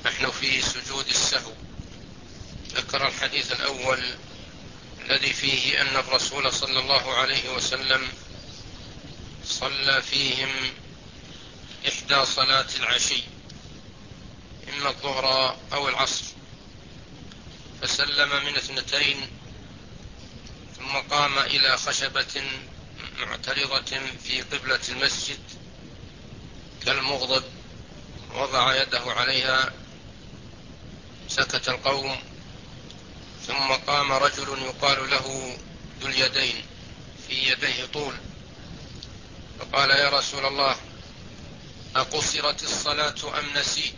نحن في سجود السهو. ذكر الحديث الأول الذي فيه أن الرسول صلى الله عليه وسلم صلى فيهم إحدى صلاة العشي، إما الظهر أو العصر، فسلم من 2 ثم قام إلى خشبة معترضة في قبلة المسجد كالمغضب، وضع يده عليها، سكت القوم، ثم قام رجل يقال له ذو اليدين في يديه طول، فقال: يا رسول الله، أقصرت الصلاة أم نسيت؟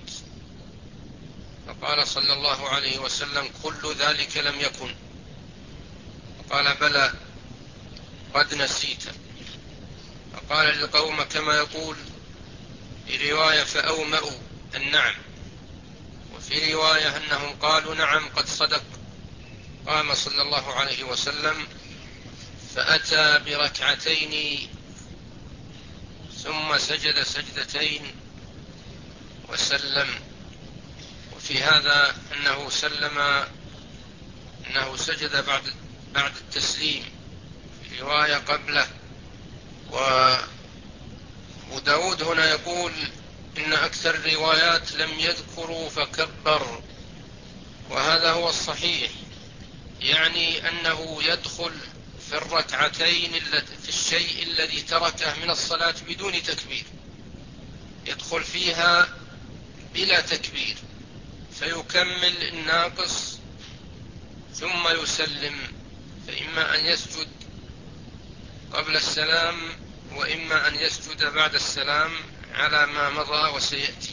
فقال صلى الله عليه وسلم: كل ذلك لم يكن. فقال: بلى، قد نسيت. فقال للقوم كما يقول في رواية: فأومأوا النعم، وفي رواية أنهم قالوا: نعم قد صدق. قام صلى الله عليه وسلم فأتى بركعتين ثم سجد سجدتين وسلم. وفي هذا أنه سجد بعد التسليم، في رواية قبله. وداود هنا يقول إن أكثر الروايات لم يذكروا فكبر، وهذا هو الصحيح، يعني أنه يدخل في الركعتين في الشيء الذي تركه من الصلاة بدون تكبير، يدخل فيها بلا تكبير، فيكمل الناقص ثم يسلم، فإما أن يسجد قبل السلام وإما أن يسجد بعد السلام على ما مضى وسيأتي.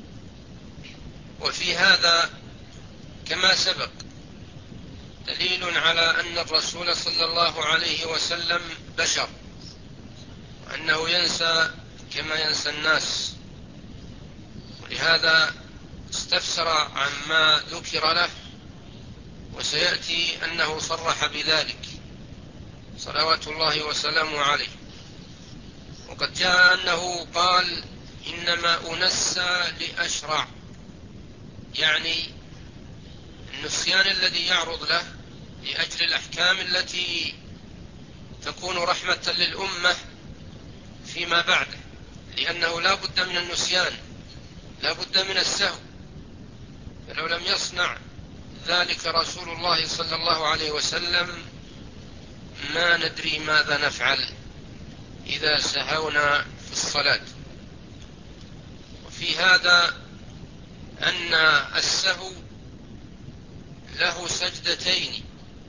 وفي هذا كما سبق دليل على أن الرسول صلى الله عليه وسلم بشر، وأنه ينسى كما ينسى الناس، ولهذا استفسر عما ذكر له، وسيأتي أنه صرح بذلك صلوات الله وسلامه عليه. وقد جاء أنه قال: إنما أنسى لأشرع، يعني النسيان الذي يعرض له لأجل الأحكام التي تكون رحمة للأمة فيما بعده، لأنه لا بد من النسيان، لا بد من السهو، فلو لم يصنع ذلك رسول الله صلى الله عليه وسلم ما ندري ماذا نفعل إذا سهونا في الصلاة. وفي هذا أن السهو له سجدتين،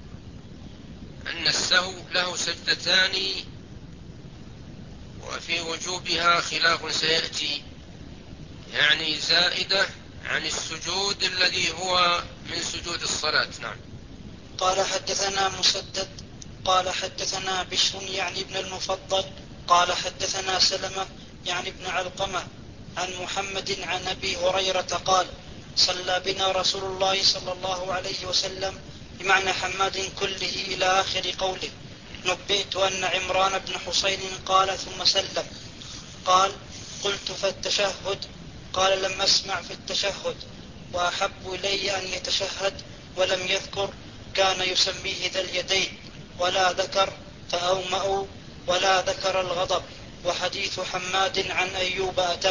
وفي وجوبها خلاف سيأتي، يعني زائدة عن السجود الذي هو من سجود الصلاة. نعم. قال: حدثنا مسدد قال حدثنا بشر يعني ابن المفضل قال حدثنا سلمة يعني ابن علقمة عن محمد عن أبي هريرة قال: صلى بنا رسول الله صلى الله عليه وسلم، بمعنى حماد كله إلى آخر قوله. نبئت أن عمران بن حسين قال ثم سلم. قال: قلت فالتشهد؟ قال: لم أسمع في التشهد، وأحب إلي أن يتشهد ولم يذكر كان يسميه ذا اليدين، ولا ذكر فأومأوا، ولا ذكر الغضب. وحديث حماد عن أيوب أتم.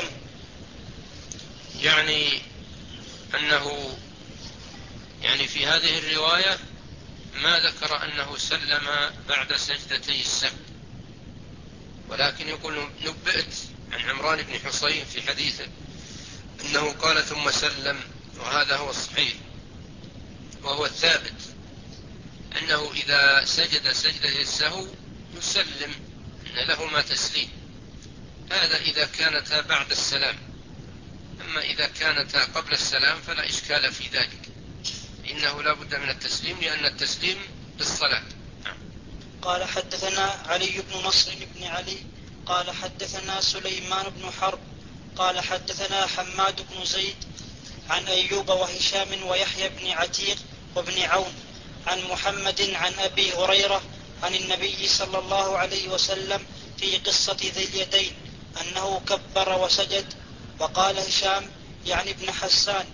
يعني أنه في هذه الرواية ما ذكر أنه سلم بعد سجدتي السهو، ولكن يقول: نبئت عن عمران بن حسين في حديثه أنه قال ثم سلم، وهذا هو الصحيح وهو الثابت، أنه إذا سجد سجدة السهو يسلم، أن لهما تسليم. هذا إذا كانتا بعد السلام، أما إذا كانتا قبل السلام فلا إشكال في ذلك، إنه لا بد من التسليم، لأن التسليم بالصلاة. قال: حدثنا علي بن نصر بن علي قال حدثنا سليمان بن حرب قال حدثنا حماد بن زيد عن أيوب وهشام ويحيى بن عتيق وابن عون عن محمد عن أبي هريرة عن النبي صلى الله عليه وسلم في قصة ذي اليدين أنه كبر وسجد. وقال هشام يعني ابن حسان: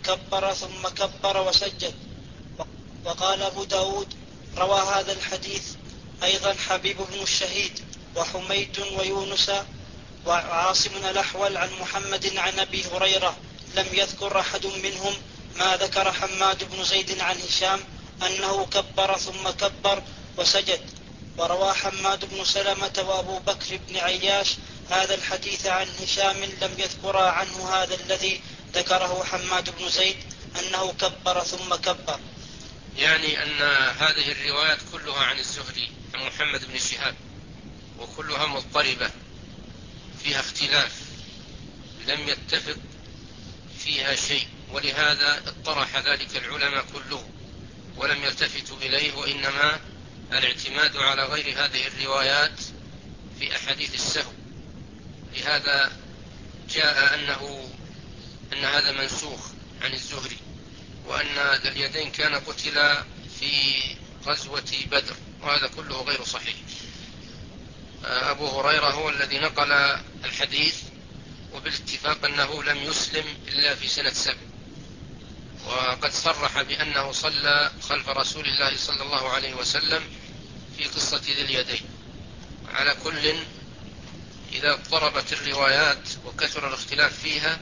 كبر ثم كبر وسجد. وقال أبو داود روى هذا الحديث أيضا حبيب بن الشهيد وحميد ويونس وعاصم الأحول عن محمد عن أبي هريرة، لم يذكر أحد منهم ما ذكر حماد بن زيد عن هشام أنه كبر ثم كبر وسجد. وروى حماد بن سلمة وأبو بكر بن عياش هذا الحديث عن هشام لم يذكر عنه هذا الذي ذكره حماد بن زيد أنه كبر ثم كبر. يعني أن هذه الروايات كلها عن الزهري عن محمد بن شهاب وكلها مضطربة فيها اختلاف لم يتفق فيها شيء، ولهذا اطرح ذلك العلماء كله ولم يلتفتوا إليه، وإنما الاعتماد على غير هذه الروايات في أحاديث السهو. لهذا جاء أن هذا منسوخ عن الزهري، وأن ذا اليدين كان قتل في غزوة بدر، وهذا كله غير صحيح. أبو هريرة هو الذي نقل الحديث، وبالاتفاق أنه لم يسلم إلا في سنة 7، وقد صرح بأنه صلى خلف رسول الله صلى الله عليه وسلم في قصة ذي اليدين. على كل، إذا اضطربت الروايات وكثر الاختلاف فيها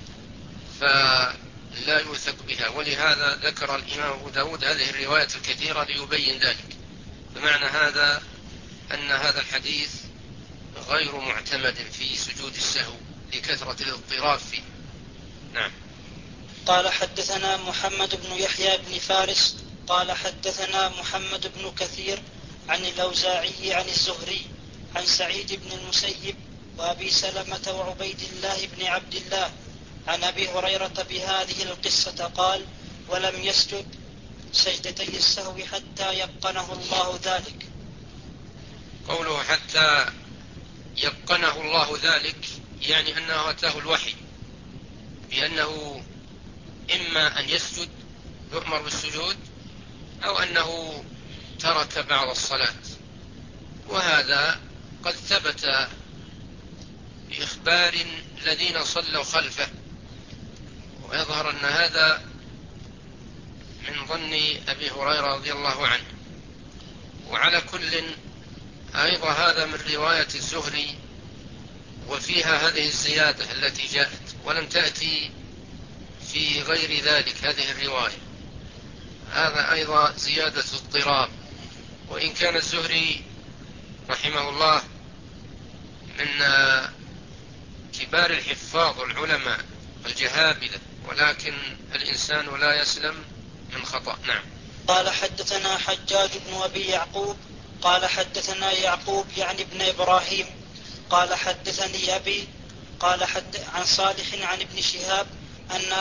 فلا يوثق بها، ولهذا ذكر الإمام أبو داود هذه الروايات الكثيرة ليبين ذلك. بمعنى هذا أن هذا الحديث غير معتمد في سجود السهو لكثرة الاضطراب فيه. نعم. قال حدثنا محمد بن يحيى بن فارس قال حدثنا محمد بن كثير عن الأوزاعي عن الزهري عن سعيد بن المسيب وأبي سلمة وعبيد الله بن عبد الله عن أبي هريرة بهذه القصة قال: ولم يسجد سجدتي السهو حتى يقنه الله ذلك. قوله حتى يقنه الله ذلك يعني أنه أتاه الوحي بأنه إما أن يسجد يؤمر بالسجود، أو أنه ترك بعض الصلاة، وهذا قد ثبت بإخبار الذين صلوا خلفه، ويظهر أن هذا من ظن أبي هريرة رضي الله عنه. وعلى كل، أيضا هذا من رواية الزهري، وفيها هذه الزيادة التي جاءت ولم تأتي في غير ذلك هذه الرواية. هذا أيضا زيادة اضطراب، وإن كان الزهري رحمه الله من كبار الحفاظ والعلماء الجهابذة، ولكن الإنسان لا يسلم من خطأ. نعم. قال حدثنا حجاج بن أبي يعقوب قال حدثنا يعقوب يعني ابن إبراهيم قال حدثني أبي قال عن صالح عن ابن شهاب أن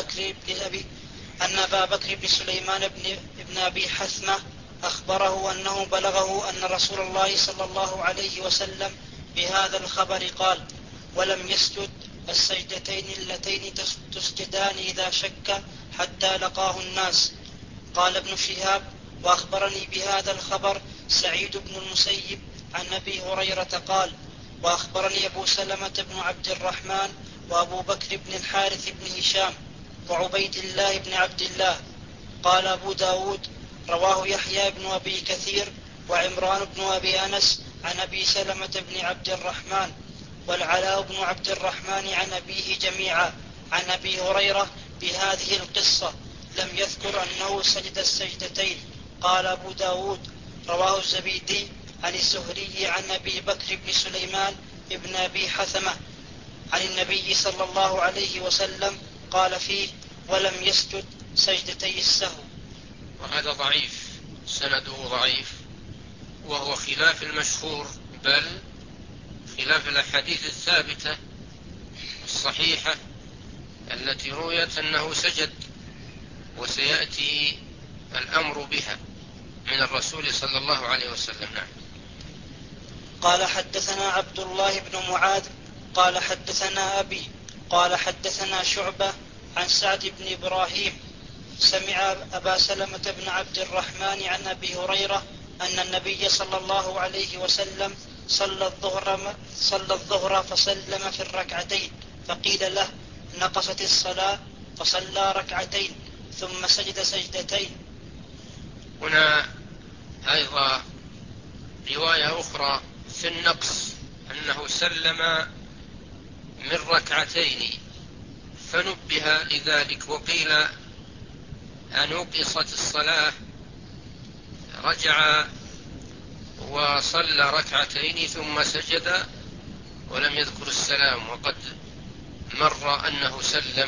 أبا بكر بن سليمان بن أبي حثمة أخبره أنه بلغه أن رسول الله صلى الله عليه وسلم بهذا الخبر قال: ولم يسجد السجدتين اللتين تسجدان إذا شك حتى لقاه الناس. قال ابن شهاب: وأخبرني بهذا الخبر سعيد بن المسيب عن أبي هريرة قال: وأخبرني أبو سلمة بن عبد الرحمن وأبو بكر بن الحارث بن هشام وعبيد الله بن عبد الله. قال أبو داود: رواه يحيى بن أبي كثير وعمران بن أبي أنس عن أبي سلمة بن عبد الرحمن والعلاء بن عبد الرحمن عن أبيه جميعا عن أبي هريرة بهذه القصة، لم يذكر أنه سجد السجدتين. قال أبو داود: رواه الزبيدي عن الزهري عن أبي بكر بن سليمان ابن أبي حثمة عن النبي صلى الله عليه وسلم قال فيه: ولم يسجد سجدتي السهو. وهذا ضعيف، سنده ضعيف، وهو خلاف المشهور، بل خلاف الأحاديث الثابتة الصحيحة التي رويت أنه سجد، وسيأتي الأمر بها من الرسول صلى الله عليه وسلم. نعم. قال حدثنا عبد الله بن معاذ قال حدثنا أبي قال حدثنا شعبة عن سعد بن إبراهيم سمع أبا سلمة بن عبد الرحمن عن أبي هريرة أن النبي صلى الله عليه وسلم صلى الظهر فسلم في الركعتين، فقيل له: نقصت الصلاة؟ فصلى ركعتين ثم سجد سجدتين. هنا أيضا رواية أخرى في النقص أنه سلم من ركعتين فنبه لذلك وقيل أن نقصت الصلاة، رجع وصلى ركعتين ثم سجد ولم يذكر السلام، وقد مر أنه سلم.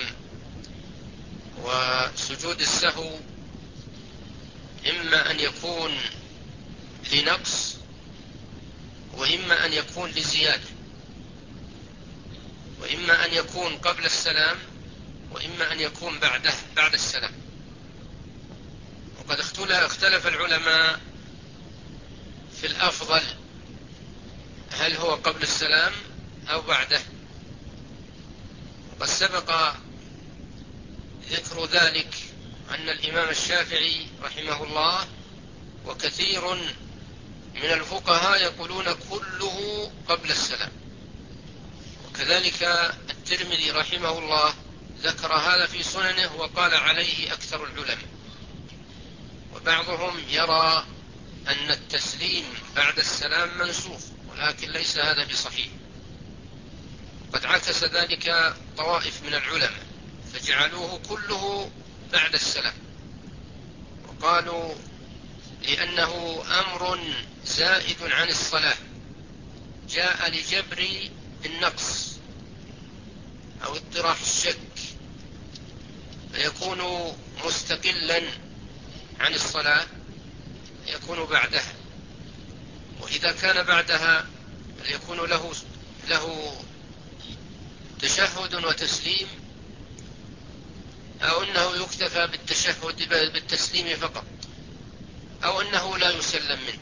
وسجود السهو إما أن يكون لنقص وإما أن يكون لزيادة، وإما أن يكون قبل السلام وإما أن يكون بعد السلام. وقد اختلف العلماء في الأفضل، هل هو قبل السلام أو بعده؟ وقد سبق ذكر ذلك أن الإمام الشافعي رحمه الله وكثير من الفقهاء يقولون كله قبل السلام، وكذلك الترمذي رحمه الله ذكر هذا في سننه وقال عليه أكثر العلماء. وبعضهم يرى أن التسليم بعد السلام منسوخ، ولكن ليس هذا بصحيح. قد عكس ذلك طوائف من العلماء فجعلوه كله بعد السلام، وقالوا لأنه أمر زائد عن الصلاة جاء لجبر النقص أو اطراح الشك، فيكون مستقلا عن الصلاة، يكون بعدها. وإذا كان بعدها يكون له تشهد وتسليم، أو أنه يكتفى بالتشهد بالتسليم فقط، أو أنه لا يسلم منه.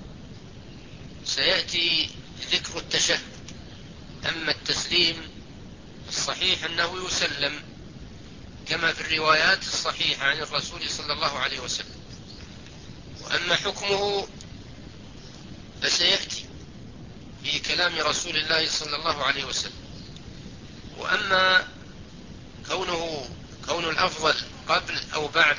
سيأتي ذكر التشهد. أما التسليم الصحيح أنه يسلم كما في الروايات الصحيحة عن الرسول صلى الله عليه وسلم. وأما حكمه فسيأتي في كلام رسول الله صلى الله عليه وسلم. وأما كون الأفضل قبل أو بعد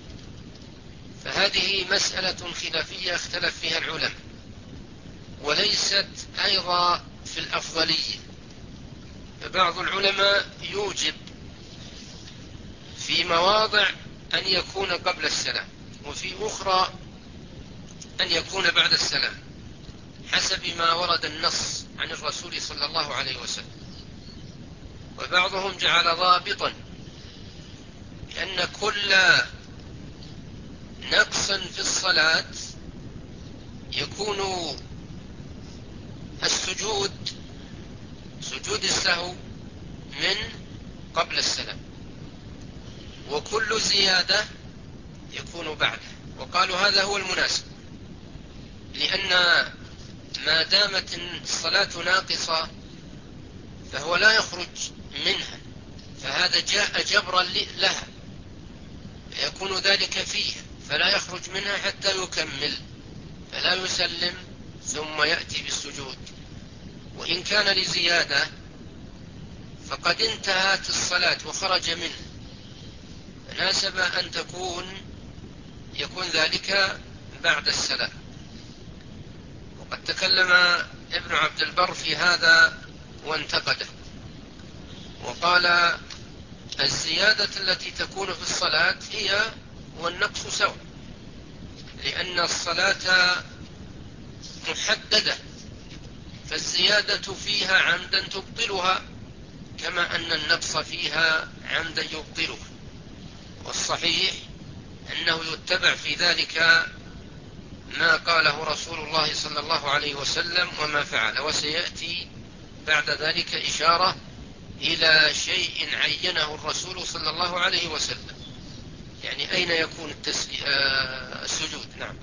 فهذه مسألة خلافية اختلف فيها العلماء، وليست أيضا في الأفضلية. فبعض العلماء يوجب في مواضع أن يكون قبل السلام، وفي أخرى أن يكون بعد السلام، حسب ما ورد النص عن الرسول صلى الله عليه وسلم. وبعضهم جعل ضابطا لأن كل نقص في الصلاة يكون سجود السهو من قبل السلام، وكل زيادة يكون بعده. وقالوا هذا هو المناسب، لأن ما دامت الصلاة ناقصة فهو لا يخرج منها، فهذا جاء جبرا لها، يكون ذلك فيه، فلا يخرج منها حتى يكمل، فلا يسلم ثم يأتي بالسجود. وإن كان لزيادة فقد انتهت الصلاة وخرج منه، فناسب أن يكون ذلك بعد السلام. وقد تكلم ابن عبد البر في هذا وانتقده، وقال الزيادة التي تكون في الصلاة هي والنقص سواء، لأن الصلاة محددة، فالزيادة فيها عمدا تبطلها كما أن النقص فيها عمدا يبطلها. والصحيح أنه يتبع في ذلك ما قاله رسول الله صلى الله عليه وسلم وما فعل. وسيأتي بعد ذلك إشارة إلى شيء عينه الرسول صلى الله عليه وسلم، يعني أين يكون السجود. نعم،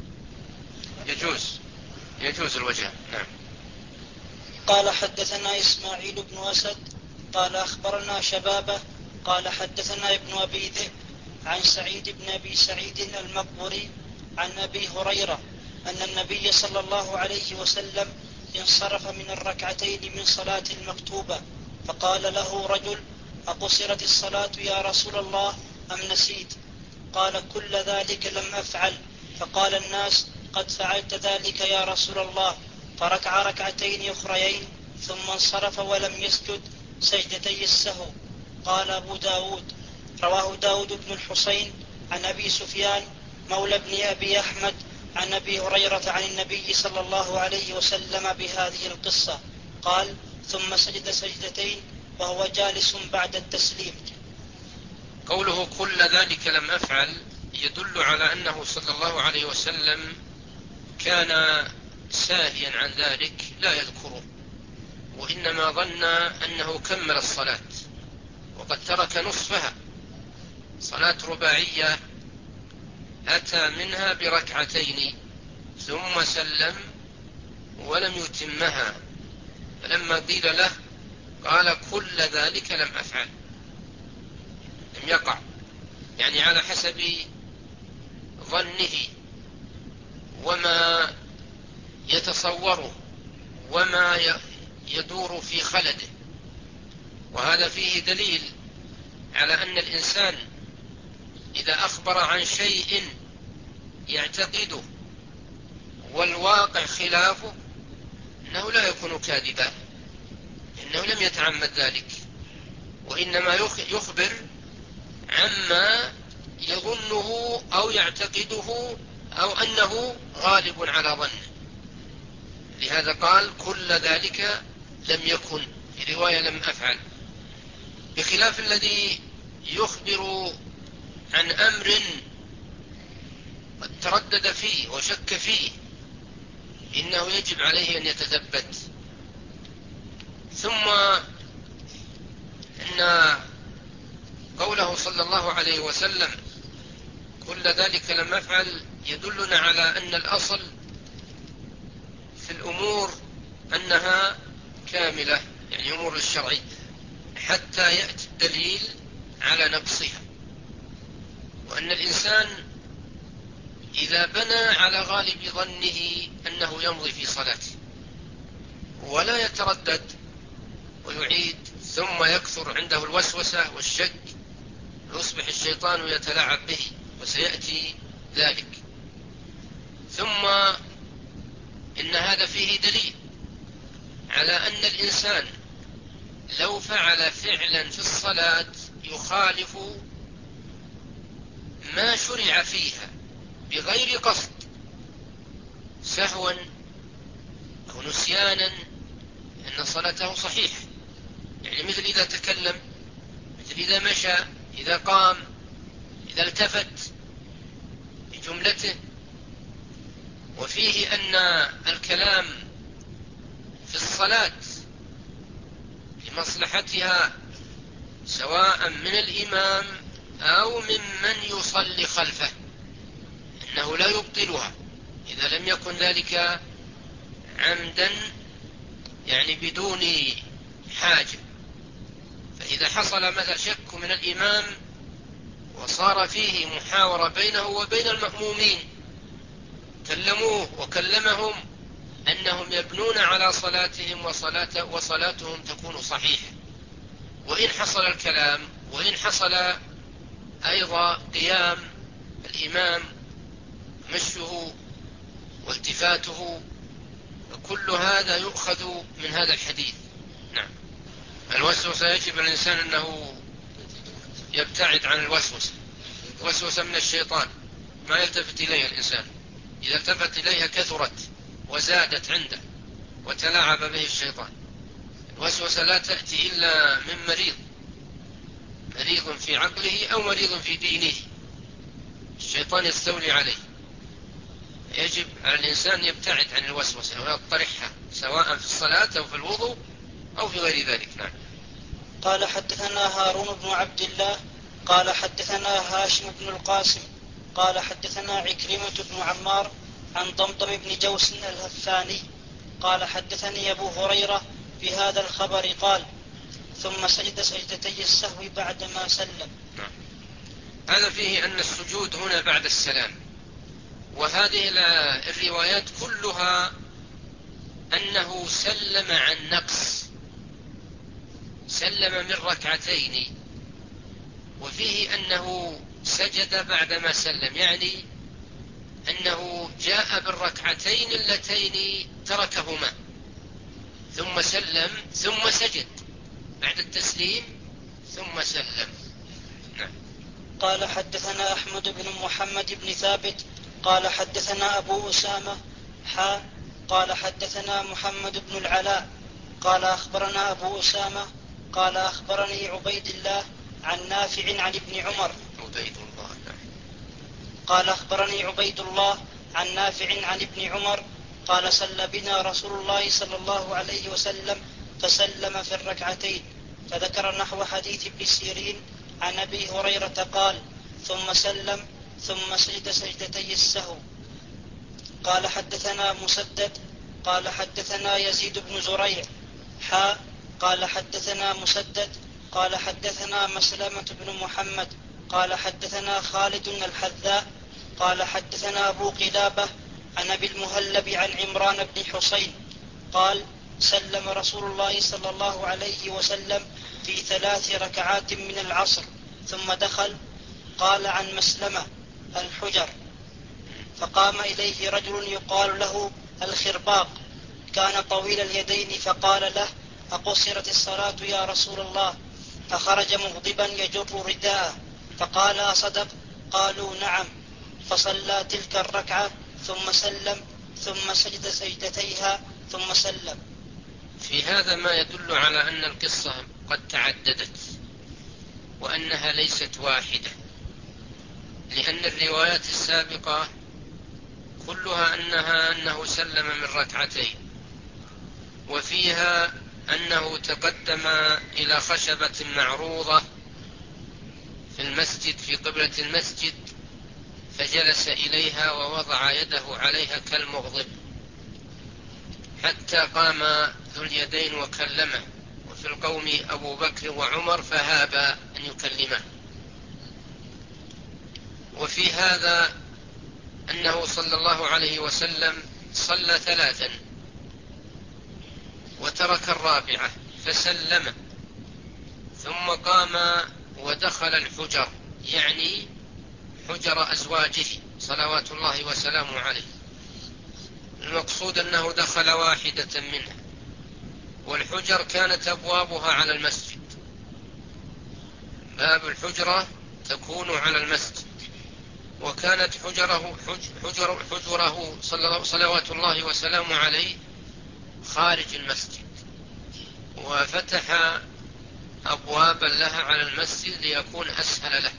يجوز الوجه. نعم. قال حدثنا إسماعيل بن أسد قال أخبرنا شبابه قال حدثنا ابن أبي ذئب عن سعيد بن أبي سعيد المقبري عن أبي هريرة أن النبي صلى الله عليه وسلم انصرف من الركعتين من صلاة المكتوبة، فقال له رجل: أقصرت الصلاة يا رسول الله أم نسيت؟ قال كل ذلك لم أفعل. فقال الناس قد فعلت ذلك يا رسول الله، فركع ركعتين أخريين ثم انصرف ولم يسجد سجدتي السهو. قال أبو داود رواه داود بن الحسين عن أبي سفيان مولى بن أبي أحمد عن أبي هريرة عن النبي صلى الله عليه وسلم بهذه القصة. قال ثم سجد سجدتين وهو جالس بعد التسليم. قوله كل ذلك لم أفعل يدل على أنه صلى الله عليه وسلم كان ساهيا عن ذلك لا يذكره، وإنما ظن أنه كمل الصلاة وقد ترك نصفها. صلاة رباعية أتى منها بركعتين ثم سلم ولم يتمها، فلما قيل له قال كل ذلك لم أفعل، لم يقع، يعني على حسب ظنه وما يتصوره وما يدور في خلده. وهذا فيه دليل على أن الإنسان إذا أخبر عن شيء يعتقده والواقع خلافه أنه لا يكون كاذبا، إنه لم يتعمد ذلك، وإنما يخبر عما يظنه أو يعتقده أو أنه غالب على ظنه. لهذا قال كل ذلك لم يكن، في رواية لم أفعل، بخلاف الذي يخبر عن أمر قد تردد فيه وشك فيه، إنه يجب عليه أن يتثبت. ثم إن قوله صلى الله عليه وسلم كل ذلك لم أفعل يدلنا على أن الأصل في الأمور أنها كاملة، يعني أمور الشرعية، حتى يأتي الدليل على نقصها. وأن الإنسان إذا بنى على غالب ظنه أنه يمضي في صلاته ولا يتردد ويعيد، ثم يكثر عنده الوسوسة والشك يصبح الشيطان يتلاعب به، وسيأتي ذلك. ثم إن هذا فيه دليل على أن الإنسان لو فعل فعلا في الصلاة يخالف ما شرع فيها بغير قصد سهوا أو نسيانا، أن صلاته صحيحة. يعني مثل إذا تكلم، مثل إذا مشى، إذا قام، إذا التفت بجملته. وفيه أن الكلام في الصلاة لمصلحتها سواء من الإمام أو ممن يصلي خلفه إنه لا يبطلها إذا لم يكن ذلك عمدا، يعني بدون حاجة. فإذا حصل مثل شك من الإمام وصار فيه محاورة بينه وبين المأمومين، كلموه وكلمهم أنهم يبنون على صلاتهم وصلاتهم تكون صحيحة، وإن حصل الكلام وإن حصل أيضا قيام الإمام مشه والتفاته، كل هذا يؤخذ من هذا الحديث. نعم. الوسوسة يجب الإنسان أنه يبتعد عن الوسوسة من الشيطان، ما يلتفت إليها الإنسان. إذا التفت إليها كثرت وزادت عنده وتلاعب به الشيطان. الوسوسة لا تأتي إلا من مريض في عقله أو مريض في دينه، الشيطان يستولي عليه. يجب على الإنسان يبتعد عن الوسوسة ويطرحها سواء في الصلاة أو في الوضوء أو في غير ذلك. نعم. قال حدثنا هارون بن عبد الله قال حدثنا هاشم بن القاسم قال حدثنا عكرمة بن عمار عن ضمضم بن جوس الهفاني قال حدثني أبو هريرة بهذا الخبر قال ثم سجد سجدتي السهو بعدما سلم. نعم. هذا فيه أن السجود هنا بعد السلام، وهذه الروايات كلها أنه سلم عن نقص سلم من ركعتين، وفيه أنه سجد بعدما سلم، يعني أنه جاء بالركعتين اللتين تركهما ثم سلم ثم سجد بعد التسليم ثم سلم. نعم. قال حدثنا أحمد بن محمد بن ثابت قال حدثنا أبو أسامة قال حدثنا محمد بن العلاء قال أخبرنا أبو أسامة قال أخبرني عبيد الله عن نافع عن ابن عمر. قال أخبرني عبيد الله عن نافع عن ابن عمر قال صلى بنا رسول الله صلى الله عليه وسلم فسلم في الركعتين، فذكر نحو حديث ابن سيرين عن أبي هريرة قال ثم سلم ثم سجد سجدتي السهو. قال حدثنا مسدد قال حدثنا يزيد بن زريع قال حدثنا مسدد قال حدثنا مسلمة بن محمد قال حدثنا خالد الحذاء قال حدثنا أبو قلابة عن أبي المهلب عن عمران بن حسين قال سلم رسول الله صلى الله عليه وسلم في 3 ركعات من العصر ثم دخل. قال عن مسلمة الحجر، فقام إليه رجل يقال له الخرباق، كان طويل اليدين، فقال له أقصرت الصلاة يا رسول الله؟ فخرج مغضبا يجر رداءه، فقال أصدق؟ قالوا نعم. فصلى تلك الركعة ثم سلم ثم سجد سجدتيها ثم سلم. في هذا ما يدل على أن القصة قد تعددت وأنها ليست واحدة، لأن الروايات السابقة كلها أنه سلم من ركعتين، وفيها أنه تقدم إلى خشبة معروضة في المسجد في قبلة المسجد فجلس إليها ووضع يده عليها كالمغضب حتى قام ذو اليدين وكلمه، وفي القوم أبو بكر وعمر فهابا أن يكلمه. وفي هذا أنه صلى الله عليه وسلم صلى 3 وترك الرابعة فسلم، ثم قام ودخل الحجر، يعني حجر أزواجه صلوات الله وسلامه عليه. المقصود أنه دخل واحدة منها، والحجر كانت أبوابها على المسجد، باب الحجرة تكون على المسجد، وكانت حجره صلوات الله وسلامه عليه خارج المسجد، وفتح أبوابا لها على المسجد ليكون أسهل له،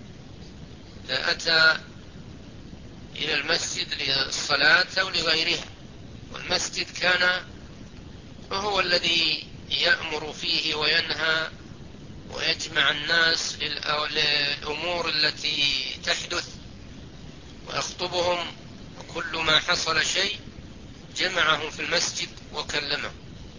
فأتى إلى المسجد للصلاة أو لغيرها، والمسجد كان وهو الذي يأمر فيه وينهى ويجمع الناس للأمور التي تحدث ويخطبهم، وكل ما حصل شيء جمعهم في المسجد وكلمهم.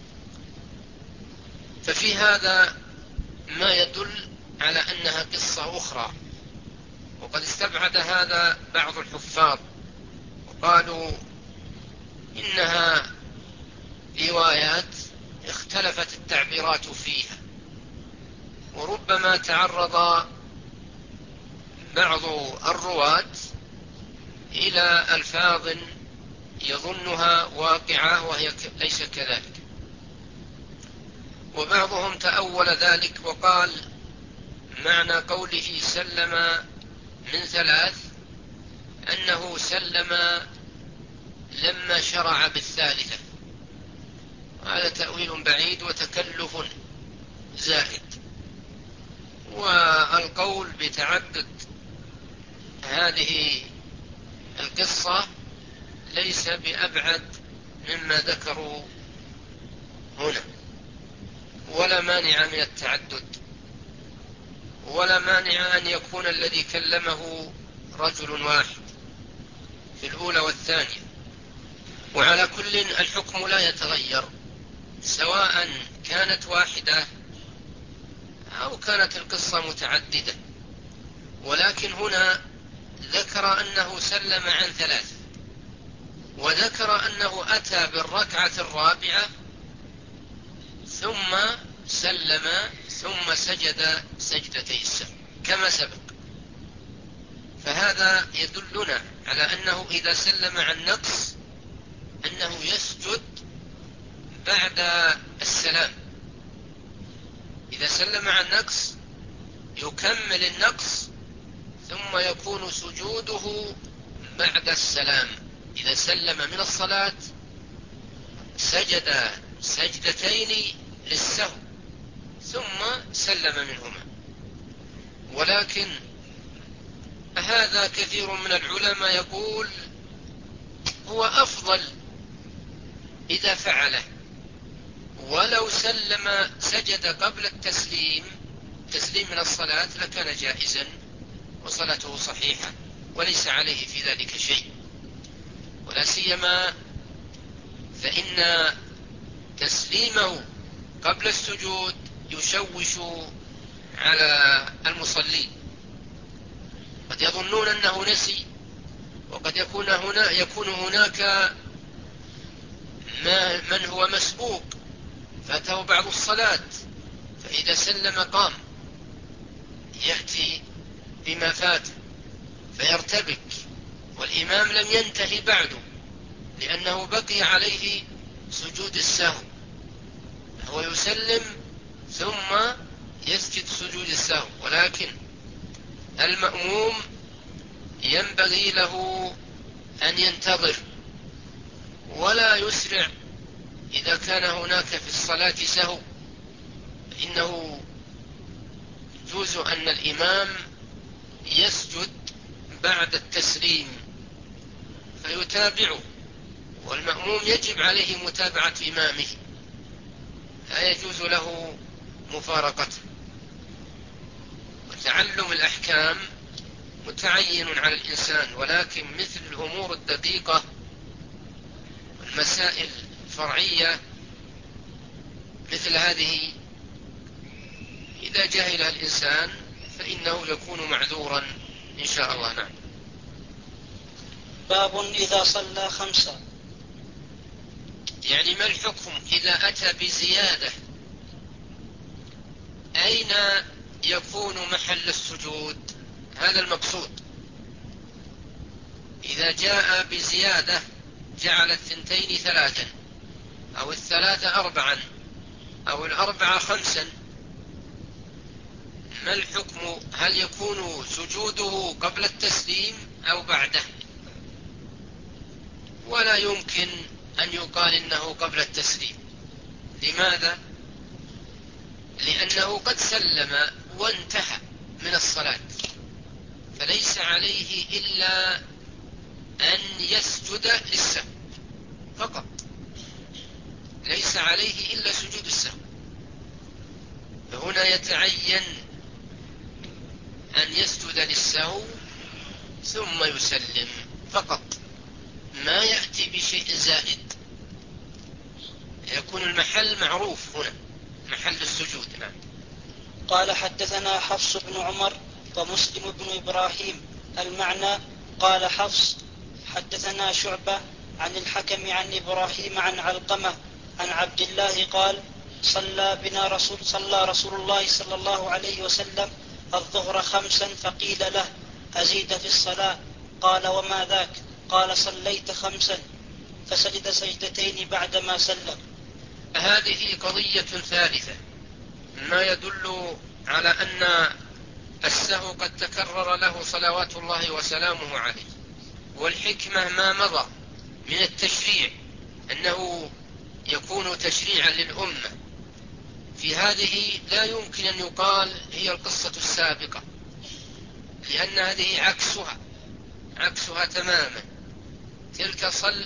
ففي هذا ما يدل على أنها قصة أخرى، وقد استبعد هذا بعض الحفاظ وقالوا إنها روايات اختلفت التعبيرات فيها، وربما تعرض بعض الرواة إلى ألفاظ يظنها واقعة وهي ليس كذلك، وبعضهم تأول ذلك وقال معنى قوله سلم من 3 أنه سلم لما شرع بالثالثة، وهذا تأويل بعيد وتكلف زائد. والقول بتعدد هذه القصة ليس بأبعد مما ذكروا هنا، ولا مانع من التعدد، ولا مانع أن يكون الذي كلمه رجل واحد في الأولى والثانية. وعلى كل الحكم لا يتغير سواء كانت واحدة أو كانت القصة متعددة، ولكن هنا ذكر أنه سلم عن 3، وذكر أنه أتى بالركعة الرابعة ثم سلم ثم سجد سجدتي السهو كما سبق. فهذا يدلنا على أنه إذا سلم عن نقص أنه يسجد بعد السلام. إذا سلم عن نقص يكمل النقص ثم يكون سجوده بعد السلام. إذا سلم من الصلاة سجد سجدتين للسهو ثم سلم منهما. ولكن هذا كثير من العلماء يقول هو أفضل إذا فعله، ولو سلم سجد قبل التسليم من الصلاة لكان جائزا وصلاته صحيحة وليس عليه في ذلك شيء. ولا سيما فإن تسليمه قبل السجود يشوش على المصلين، قد يظنون أنه نسي، وقد يكون هناك من هو مسبوق فاته بعض الصلاة، فإذا سلم قام يأتي بما فات فيرتبك، والإمام لم ينتهي بعده لأنه بقي عليه سجود السهو. هو يسلم ثم يسجد سجود السهو، ولكن المأموم ينبغي له أن ينتظر ولا يسرع. إذا كان هناك في الصلاة سهو فإنه يجوز أن الإمام يسجد بعد التسليم فيتابعه، والمأموم يجب عليه متابعة إمامه، لا يجوز له مفارقته. وتعلم الأحكام متعين على الإنسان، ولكن مثل الأمور الدقيقة والمسائل الفرعية مثل هذه إذا جهلها الإنسان فإنه يكون معذورا إن شاء الله. نعم. باب إذا صلى خمسة. يعني ما الحكم إذا أتى بزيادة؟ أين يكون محل السجود؟ هذا المقصود. إذا جاء بزيادة جعل الثنتين ثلاثا أو الثلاثة أربعا أو الأربعة خمسا، ما الحكم؟ هل يكون سجوده قبل التسليم أو بعده؟ ولا يمكن أن يقال إنه قبل التسليم. لماذا؟ لأنه قد سلم وانتهى من الصلاة، فليس عليه إلا أن يسجد للسهو فقط، ليس عليه إلا سجود السهو. فهنا يتعين أن يسجد للسهو ثم يسلم فقط، ما يأتي بشيء زائد، يكون المحل معروف هنا محل السجود. نعم. قال حدثنا حفص بن عمر ومسلم بن إبراهيم المعنى. قال حفص حدثنا شعبة عن الحكم عن إبراهيم عن علقمة عن عبد الله قال صلى رسول الله صلى الله عليه وسلم الظهر خمسا فقيل له أزيد في الصلاة؟ قال وما ذاك؟ قال صليت خمسا، فسجد سجدتين بعدما سلم. هذه قضية ثالثة ما يدل على أن السهو قد تكرر له صلوات الله وسلامه عليه، والحكمة ما مضى من التشريع أنه يكون تشريعا للأمة. في هذه لا يمكن أن يقال هي القصة السابقة، لأن هذه عكسها تماما. تلك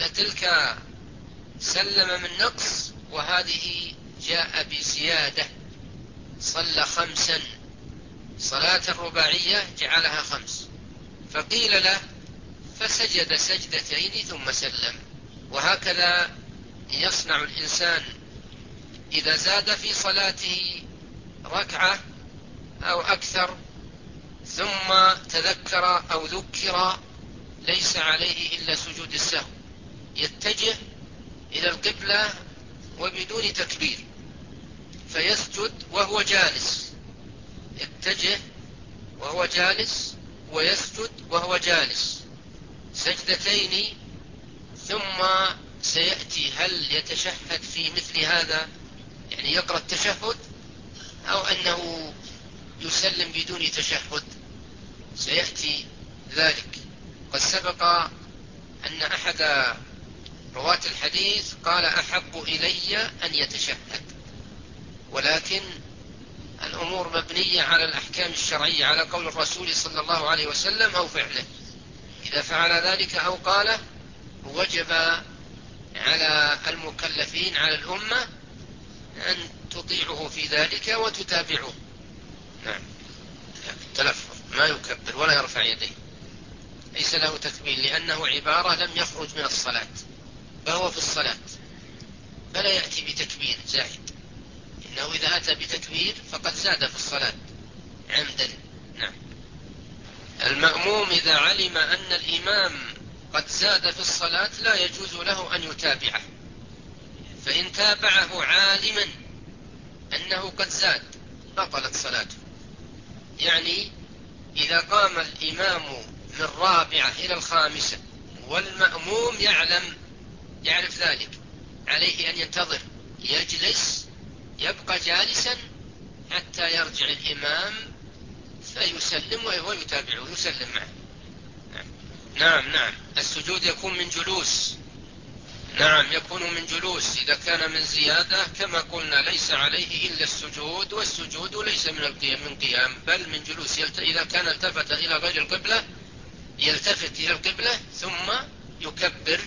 سلم من نقص، وهذه جاء بزيادة، صلى خمسا، صلاة الرباعية جعلها خمس، فقيل له فسجد سجدتين ثم سلم. وهكذا يصنع الإنسان إذا زاد في صلاته ركعة أو أكثر ثم تذكر أو ذكر ليس عليه إلا سجود السهو، يتجه إلى القبلة وبدون تكبير، فيسجد وهو جالس، يتجه وهو جالس ويسجد وهو جالس سجدتين، ثم سيأتي هل يتشهد في مثل هذا، يعني يقرأ التشهد، أو أنه يسلم بدون تشهد، سيأتي ذلك. قد سبق أن أحد رواة الحديث قال أحب إلي أن يتشهد، ولكن الأمور مبنية على الأحكام الشرعية، على قول الرسول صلى الله عليه وسلم أو فعله. إذا فعل ذلك أو قاله وجب على المكلفين، على الأمة، أن تطيعه في ذلك وتتابعه. نعم، التلفظ ما يكبر ولا يرفع يديه، ليس له تكبير، لأنه عبارة لم يخرج من الصلاة، فهو في الصلاة، فلا يأتي بتكبير زائد، إنه إذا أتى بتكبير فقد زاد في الصلاة عمدا. نعم. المأموم إذا علم أن الإمام قد زاد في الصلاة لا يجوز له أن يتابعه، فإن تابعه عالما أنه قد زاد بطلت صلاته. يعني إذا قام الإمام من الرابعة إلى الخامسة والمأموم يعرف ذلك، عليه أن ينتظر، يجلس، يبقى جالسا حتى يرجع الإمام فيسلم ويتابعه، يسلم معه. نعم، السجود يكون من جلوس. نعم، يكون من جلوس. إذا كان من زيادة كما قلنا ليس عليه إلا السجود، والسجود ليس من قيام بل من جلوس. إذا كان التفت إلى غير القبلة يلتفت إلى القبلة ثم يكبر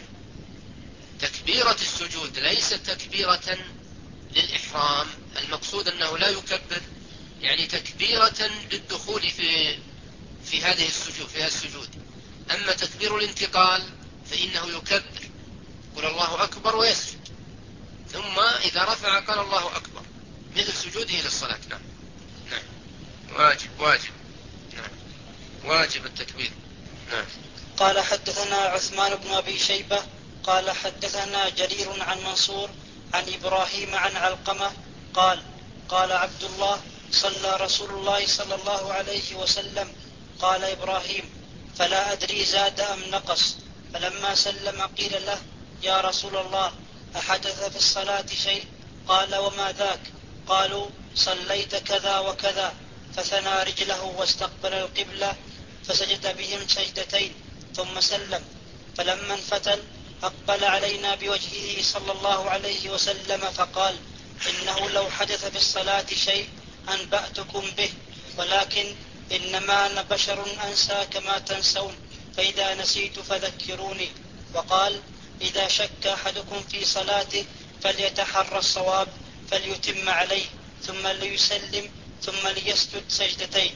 تكبيرة السجود، ليس تكبيرة للإحرام. المقصود أنه لا يكبر يعني تكبيرة للدخول في هذه السجود. أما تكبير الانتقال فإنه يكبر، يقول الله أكبر ويسجد، ثم إذا رفع قال الله أكبر، مثل سجوده للصلاة. نعم. واجب. نعم، واجب التكبير. نعم. قال حدثنا عثمان بن أبي شيبة قال حدثنا جرير عن منصور عن إبراهيم عن علقمة قال قال عبد الله صلى رسول الله صلى الله عليه وسلم. قال إبراهيم فلا أدري زاد أم نقص. فلما سلم قيل له يا رسول الله أحدث في الصلاة شيء؟ قال وما ذاك؟ قالوا صليت كذا وكذا، فثنى رجله واستقبل القبلة فسجد بهم سجدتين ثم سلم. فلما انفتل أقبل علينا بوجهه صلى الله عليه وسلم فقال إنه لو حدث في الصلاة شيء أنبأتكم به، ولكن إنما أنا بشر أنسى كما تنسون، فإذا نسيت فذكروني. وقال إذا شك أحدكم في صلاته فليتحرى الصواب فليتم عليه ثم ليسلم ثم ليسجد سجدتين.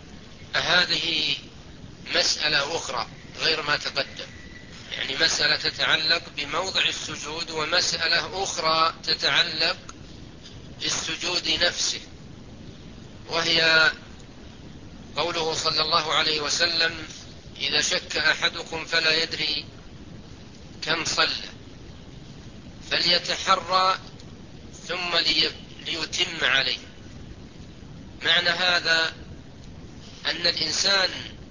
هذه مسألة أخرى غير ما تقدم، يعني مسألة تتعلق بموضع السجود، ومسألة أخرى تتعلق بالسجود نفسه، وهي قوله صلى الله عليه وسلم إذا شك أحدكم فلا يدري كم صلى فليتحرى ثم ليتم عليه. معنى هذا أن الإنسان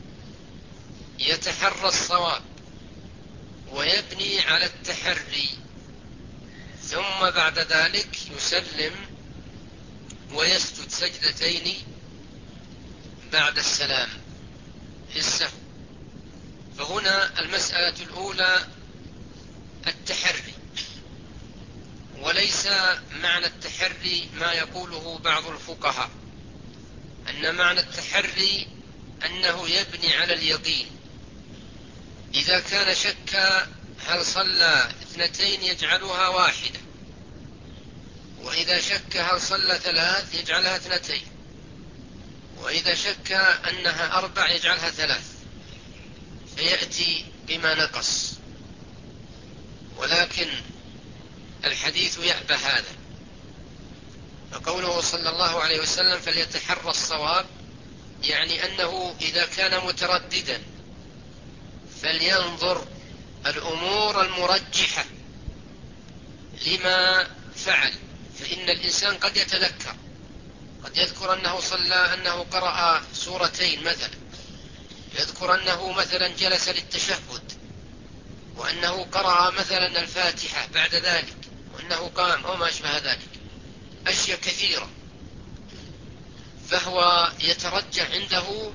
يتحرى الصواب ويبني على التحري، ثم بعد ذلك يسلم ويسجد سجدتين بعد السلام في السهو. فهنا المسألة الأولى التحري، وليس معنى التحري ما يقوله بعض الفقهاء، أن معنى التحري أنه يبني على اليقين. إذا كان شك هل صلى 2 يجعلها 1، وإذا شك هل صلى 3 يجعلها 2، وإذا شك أنها 4 يجعلها 3، فيأتي بما نقص. ولكن الحديث يأبى هذا، فقوله صلى الله عليه وسلم فليتحرى الصواب يعني أنه إذا كان مترددا فلينظر الأمور المرجحة لما فعل فإن الإنسان قد يتذكر، قد يذكر أنه صلى، أنه قرأ سورتين مثلا، يذكر أنه مثلا جلس للتشهد، وأنه قرأ مثلا الفاتحة بعد ذلك، وأنه قام أو ما أشبه ذلك، أشياء كثيرة. فهو يترجح عنده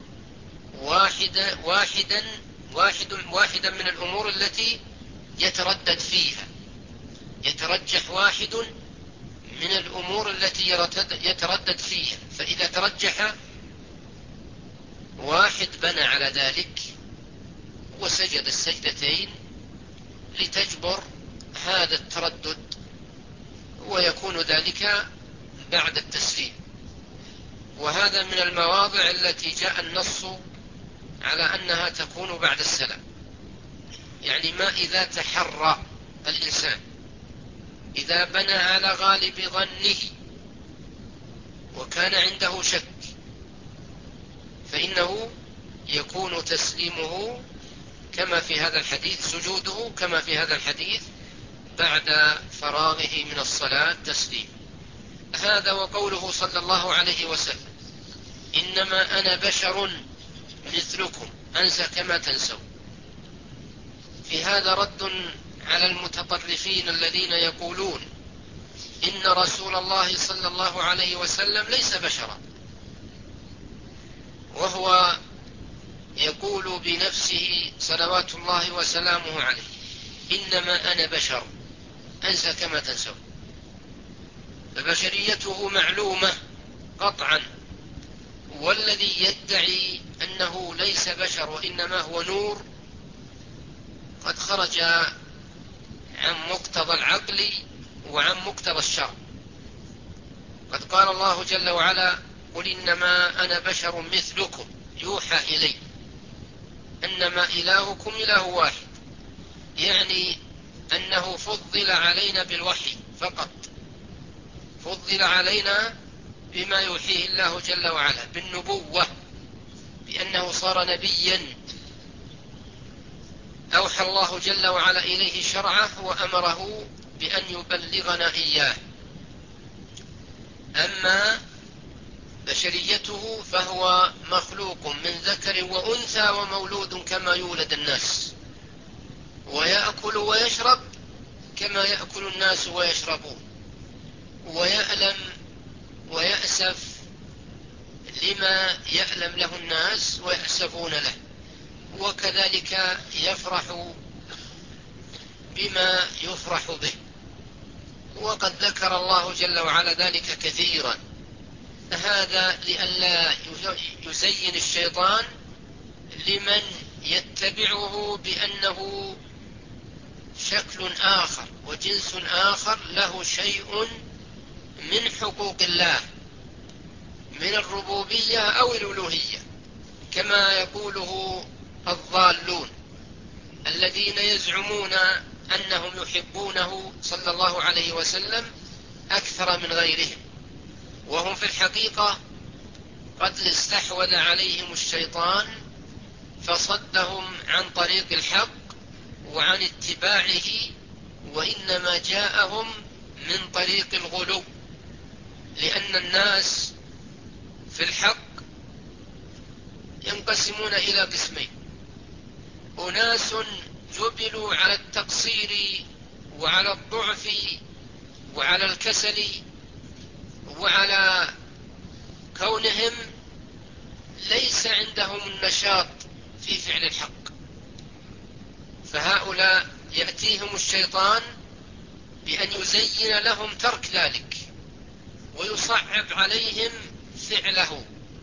واحدا من الأمور التي يتردد فيها، يترجح واحد من الأمور التي يتردد فيها. فإذا ترجح واحد بنى على ذلك وسجد السجدتين لتجبر هذا التردد، ويكون ذلك بعد التسليم. وهذا من المواضع التي جاء النص على أنها تكون بعد السلام. يعني ما إذا تحرى الإنسان، إذا بنى على غالب ظنه وكان عنده شك، فإنه يكون تسليمه كما في هذا الحديث، سجوده كما في هذا الحديث بعد فراغه من الصلاة تسليم. هذا وقوله صلى الله عليه وسلم: إنما أنا بشر مثلكم أنسى كما تنسون. في هذا رد على المتطرفين الذين يقولون إن رسول الله صلى الله عليه وسلم ليس بشرا، وهو يقول بنفسه صلوات الله وسلامه عليه: إنما أنا بشر أنسى كما تنسون. فبشريته معلومة قطعا، والذي يدعي أنه ليس بشر وإنما هو نور قد خرج عن مقتضى العقل وعن مقتضى الشرع. قد قال الله جل وعلا: قل إنما أنا بشر مثلكم يوحى إلي أنما إلهكم إله واحد، يعني أنه فضل علينا بالوحي فقط، فضل علينا بما يوحيه الله جل وعلا بالنبوة، بأنه صار نبيا أوحى الله جل وعلا إليه شرعه وأمره بأن يبلغنا إياه. أما بشريته فهو مخلوق من ذكر وأنثى ومولود كما يولد الناس، ويأكل ويشرب كما يأكل الناس ويشربون، ويألم ويأسف لما يألم له الناس ويأسفون له، وكذلك يفرح بما يفرح به. وقد ذكر الله جل وعلا ذلك كثيرا، هذا لئلا يزين الشيطان لمن يتبعه بأنه شكل آخر وجنس آخر له شيء من حقوق الله من الربوبية أو الألوهية، كما يقوله الضالون الذين يزعمون أنهم يحبونه صلى الله عليه وسلم أكثر من غيرهم، وهم في الحقيقة قد استحوذ عليهم الشيطان فصدهم عن طريق الحق وعن اتباعه، وإنما جاءهم من طريق الغلو، لأن الناس في الحق ينقسمون إلى قسمين: أناس جبلوا على التقصير وعلى الضعف وعلى الكسل وعلى كونهم ليس عندهم النشاط في فعل الحق، فهؤلاء يأتيهم الشيطان بأن يزين لهم ترك ذلك ويصعب عليهم فعله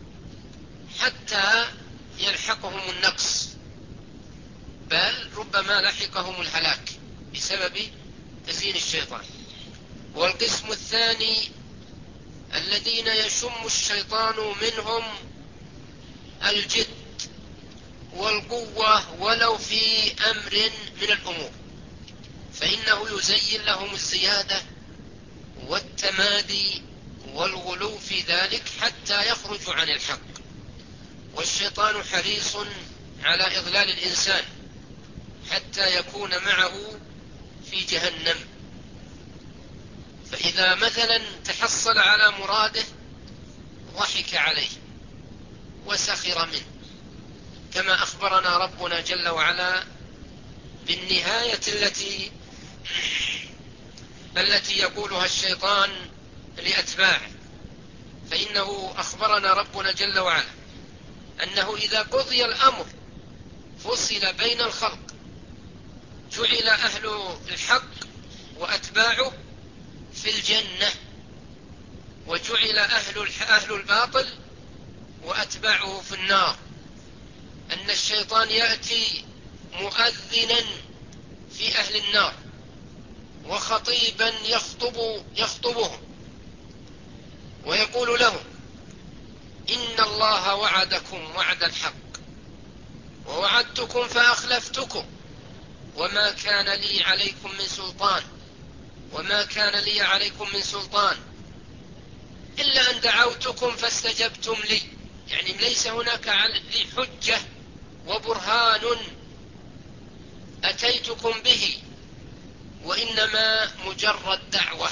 حتى يلحقهم النقص، بل ربما لحقهم الهلاك بسبب تزيين الشيطان. والقسم الثاني الذين يشم الشيطان منهم الجد والقوة ولو في أمر من الأمور، فإنه يزين لهم الزيادة والتمادي والغلو في ذلك حتى يخرجوا عن الحق. والشيطان حريص على إضلال الإنسان حتى يكون معه في جهنم، فإذا مثلا تحصل على مراده ضحك عليه وسخر منه، كما أخبرنا ربنا جل وعلا بالنهاية التي يقولها الشيطان لأتباعه. فإنه أخبرنا ربنا جل وعلا أنه إذا قضي الأمر فصل بين الخلق، جعل أهل الحق وأتباعه في الجنة، وجعل أهل الباطل وأتباعه في النار. أن الشيطان يأتي مؤذنا في أهل النار وخطيبا يخطبهم ويقول لهم: إن الله وعدكم وعد الحق ووعدتكم فأخلفتكم وما كان لي عليكم من سلطان إلا أن دعوتكم فاستجبتم لي. يعني ليس هناك لي حجة وبرهان أتيتكم به، وإنما مجرد دعوة،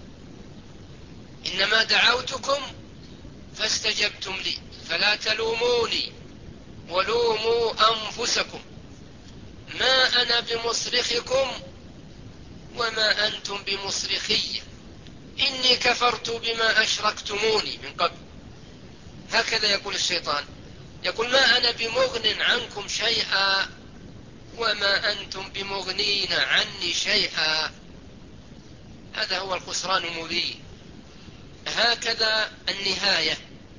إنما دعوتكم فاستجبتم لي، فلا تلوموني ولوموا أنفسكم، ما أنا بمصرخكم وما أنتم بمصرخي، إني كفرت بما أشركتموني من قبل. هكذا يقول الشيطان، يقول: ما أنا بمغن عنكم شيئا وما أنتم بمغنين عني شيئا. هذا هو الخسران المبين. هكذا النهاية،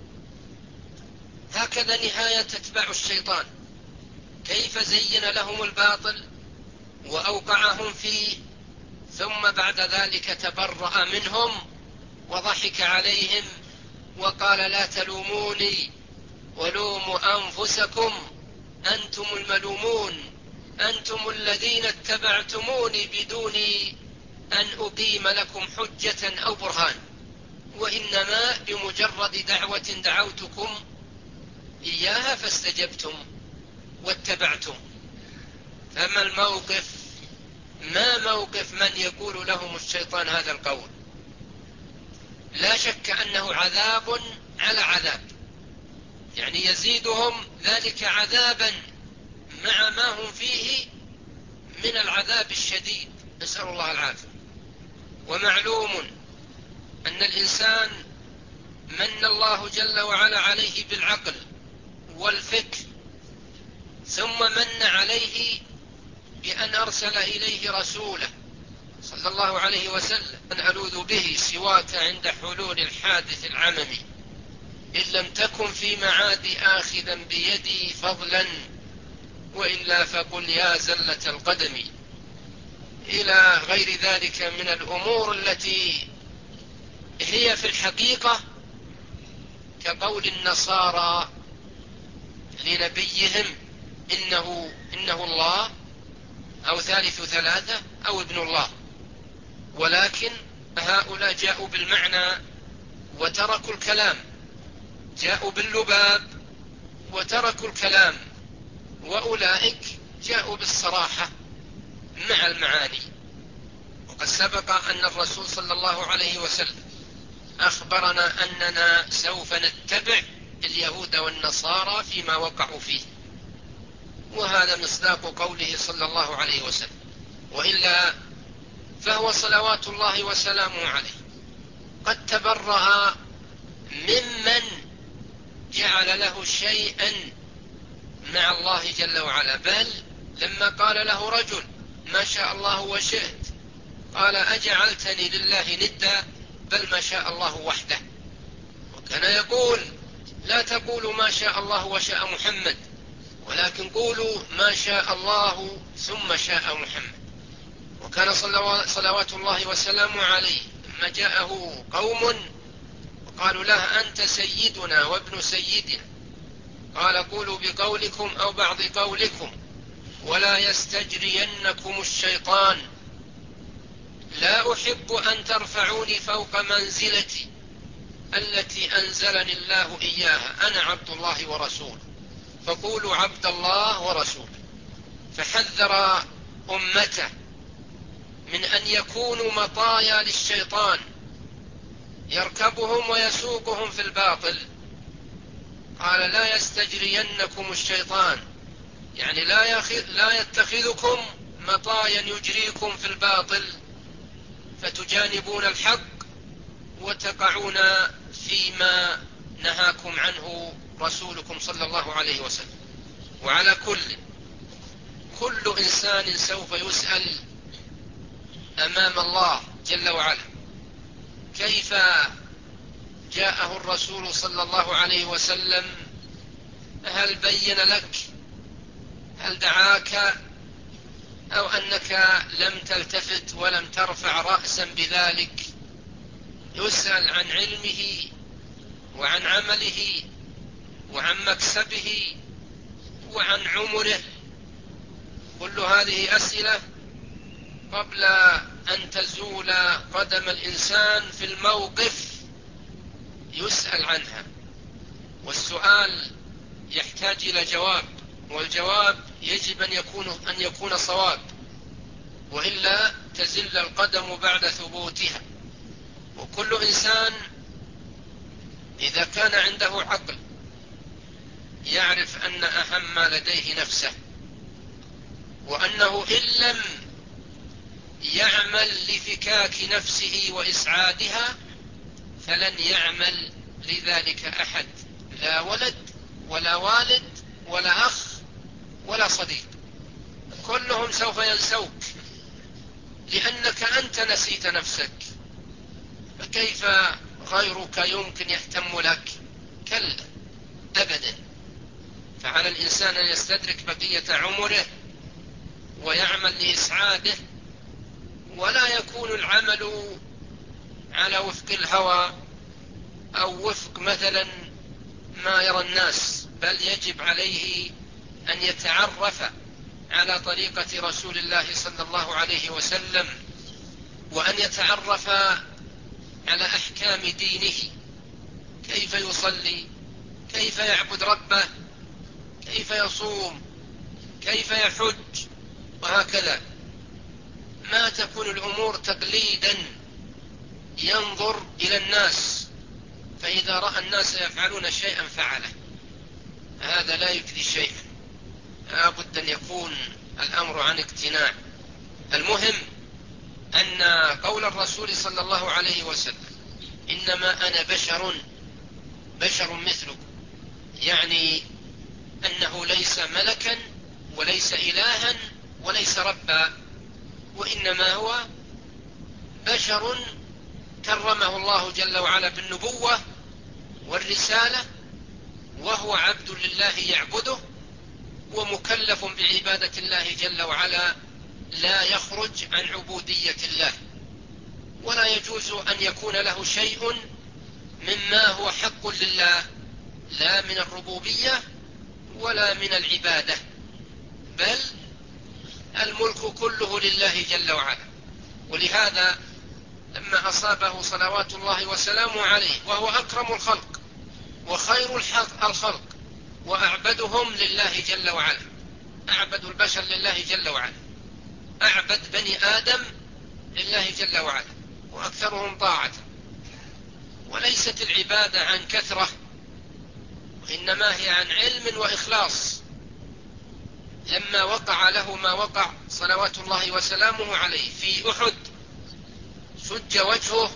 هكذا نهاية أتباع الشيطان، كيف زين لهم الباطل وأوقعهم فيه، ثم بعد ذلك تبرأ منهم وضحك عليهم وقال: لا تلوموني ولوموا أنفسكم، أنتم الملومون، أنتم الذين اتبعتموني بدون أن أقيم لكم حجة أو برهان، وإنما بمجرد دعوة دعوتكم إياها فاستجبتم واتبعتم. فما الموقف؟ ما موقف من يقول لهم الشيطان هذا القول؟ لا شك أنه عذاب على عذاب، يعني يزيدهم ذلك عذابا مع ما هم فيه من العذاب الشديد، نسأل الله العافية. ومعلوم أن الإنسان من الله جل وعلا عليه بالعقل والفكر، ثم من عليه بأن أرسل إليه رسوله صلى الله عليه وسلم: من ألوذ به سواك عند حلول الحادث العممي، إن لم تكن في معادي آخذا بيدي فضلا، وإلا فقل يا زلة القدم، إلى غير ذلك من الأمور التي هي في الحقيقة كقول النصارى لنبيهم: إنه الله، أو ثالث ثلاثة، أو ابن الله. ولكن هؤلاء جاءوا بالمعنى وتركوا الكلام، جاءوا باللباب وتركوا الكلام، وأولئك جاءوا بالصراحة مع المعاني. وقد سبق أن الرسول صلى الله عليه وسلم أخبرنا أننا سوف نتبع اليهود والنصارى فيما وقعوا فيه، وهذا مصداق قوله صلى الله عليه وسلم. وإلا فهو صلوات الله وسلامه عليه قد تبرأ ممن جعل له شيئا مع الله جل وعلا. بل لما قال له رجل: ما شاء الله وشئت، قال: أجعلتني لله ندا؟ بل ما شاء الله وحده. وكان يقول: لا تقولوا ما شاء الله وشاء محمد، ولكن قولوا ما شاء الله ثم شاء محمد. وكان صلوات الله وسلامه عليه لما جاءه قوم وقالوا له: أنت سيدنا وابن سيدنا، قال: قولوا بقولكم أو بعض قولكم، ولا يستجرينكم الشيطان، لا أحب أن ترفعوني فوق منزلتي التي أنزلني الله إياها، أنا عبد الله ورسوله، فقولوا عبد الله ورسوله. فحذر أمته من أن يكونوا مطايا للشيطان يركبهم ويسوقهم في الباطل. قال لا يستجرينكم الشيطان، يعني لا يتخذكم مطايا يجريكم في الباطل فتجانبون الحق وتقعون فيما نهاكم عنه رسولكم صلى الله عليه وسلم. وعلى كل إنسان سوف يسأل أمام الله جل وعلا كيف جاءه الرسول صلى الله عليه وسلم، هل بين لك، هل دعاك، أو أنك لم تلتفت ولم ترفع رأسا بذلك. يسأل عن علمه وعن عمله وعن مكسبه وعن عمره. كل هذه أسئلة قبل أن تزول قدم الإنسان في الموقف يسأل عنها، والسؤال يحتاج إلى جواب، والجواب يجب أن يكون صواب، وإلا تزل القدم بعد ثبوتها. وكل إنسان إذا كان عنده عقل يعرف أن أهم ما لديه نفسه، وأنه إن لم يعمل لفكاك نفسه وإسعادها فلن يعمل لذلك أحد، لا ولد ولا والد ولا أخ ولا صديق، كلهم سوف ينسوك لأنك أنت نسيت نفسك، فكيف غيرك يمكن يهتم لك؟ كلا أبدا. فعلى الإنسان أن يستدرك بقية عمره ويعمل لإسعاده، ولا يكون العمل على وفق الهوى أو وفق مثلا ما يرى الناس، بل يجب عليه أن يتعرف على طريقة رسول الله صلى الله عليه وسلم، وأن يتعرف على أحكام دينه، كيف يصلي، كيف يعبد ربه، كيف يصوم، كيف يحج، وهكذا. ما تكون الأمور تقليدا ينظر إلى الناس، فإذا رأى الناس يفعلون شيئا فعله، هذا لا يجدي شيئا. لا بد أن يكون الأمر عن اقتناع. المهم أن قول الرسول صلى الله عليه وسلم إنما أنا بشر مثلكم، يعني أنه ليس ملكا وليس إلها وليس ربا، وإنما هو بشر كرمه الله جل وعلا بالنبوة والرسالة، وهو عبد لله يعبده ومكلف بعبادة الله جل وعلا، لا يخرج عن عبودية الله، ولا يجوز أن يكون له شيء مما هو حق لله، لا من الربوبية ولا من العبادة، بل الملك كله لله جل وعلا. ولهذا لما أصابه صلوات الله وسلامه عليه وهو أكرم الخلق وخير الخلق وأعبدهم لله جل وعلا، أعبد البشر لله جل وعلا، أعبد بني آدم لله جل وعلا، وأكثرهم طاعة. وليست العبادة عن كثرة، وإنما هي عن علم وإخلاص. لما وقع له ما وقع صلوات الله وسلامه عليه في أحد، شج وجهه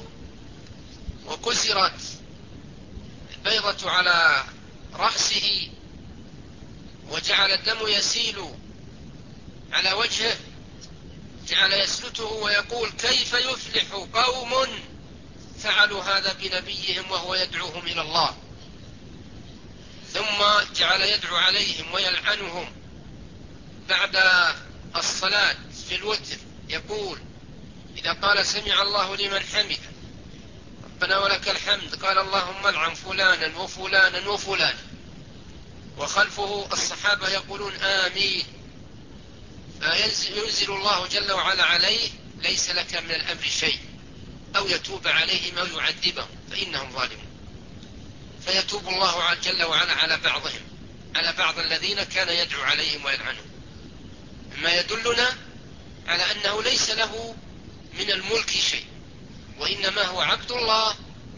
وكسرت البيضة على رأسه وجعل الدم يسيل على وجهه، جعل يسلته ويقول كيف يفلح قوم فعلوا هذا بنبيهم وهو يدعوهم إلى الله. ثم جعل يدعو عليهم ويلعنهم بعد الصلاة في الوتر، يقول إذا قال سمع الله لمن حمده ربنا ولك الحمد، قال اللهم العن فلانا وفلانا وفلانا، وخلفه الصحابة يقولون آمين، فينزل الله جل وعلا عليه ليس لك من الأمر شيء، أو يتوب عليهم أو يعذبهم فإنهم ظالمون، فيتوب الله جل وعلا على بعضهم، على بعض الذين كان يدعو عليهم ويلعنهم، مما يدلنا على أنه ليس له من الملك شيء، وإنما هو عبد الله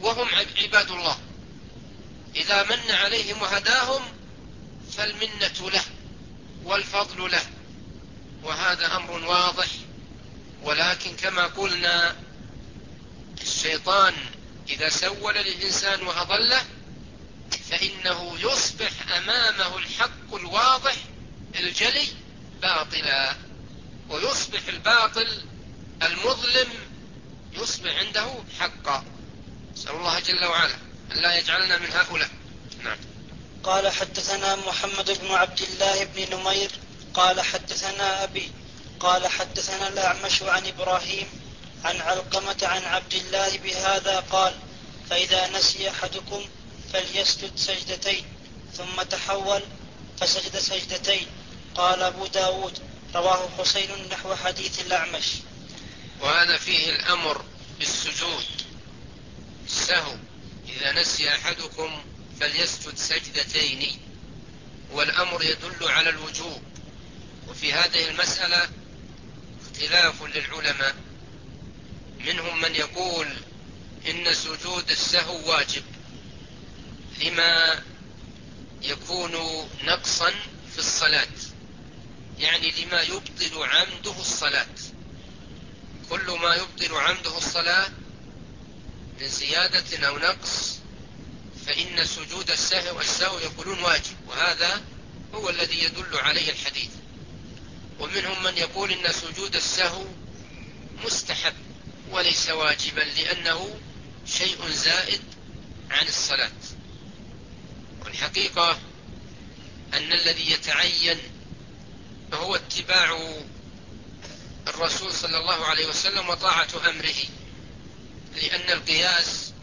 وهم عباد الله، إذا من عليهم وهداهم فالمنة له والفضل له، وهذا أمر واضح. ولكن كما قلنا الشيطان إذا سول للإنسان وأضله فإنه يصبح أمامه الحق الواضح الجلي باطلا، ويصبح الباطل المظلم يصبح عنده حقا. نسأل الله جل وعلا أن لا يجعلنا من هؤلاء. نعم. قال حدثنا محمد بن عبد الله بن نمير قال حدثنا أبي قال حدثنا الأعمش عن إبراهيم عن علقمة عن عبد الله بهذا قال: فإذا نسي أحدكم فليسجد سجدتين، ثم تحول فسجد سجدتين. قال أبو داود: رواه حسين نحو حديث الأعمش. وهذا فيه الأمر بالسجود السهو، إذا نسي أحدكم فليسجد سجدتين، والأمر يدل على الوجوب. وفي هذه المسألة اختلاف للعلماء، منهم من يقول إن سجود السهو واجب لما يكون نقصا في الصلاة، يعني لما يبطل عمده الصلاة. كل ما يبطل عمده الصلاة من زيادة أو نقص فإن سجود السهو يقولون واجب، وهذا هو الذي يدل عليه الحديث. ومنهم من يقول إن سجود السهو مستحب وليس واجبا، لأنه شيء زائد عن الصلاة. والحقيقة أن الذي يتعين هو اتباع الرسول صلى الله عليه وسلم وطاعة أمره، لأن القياس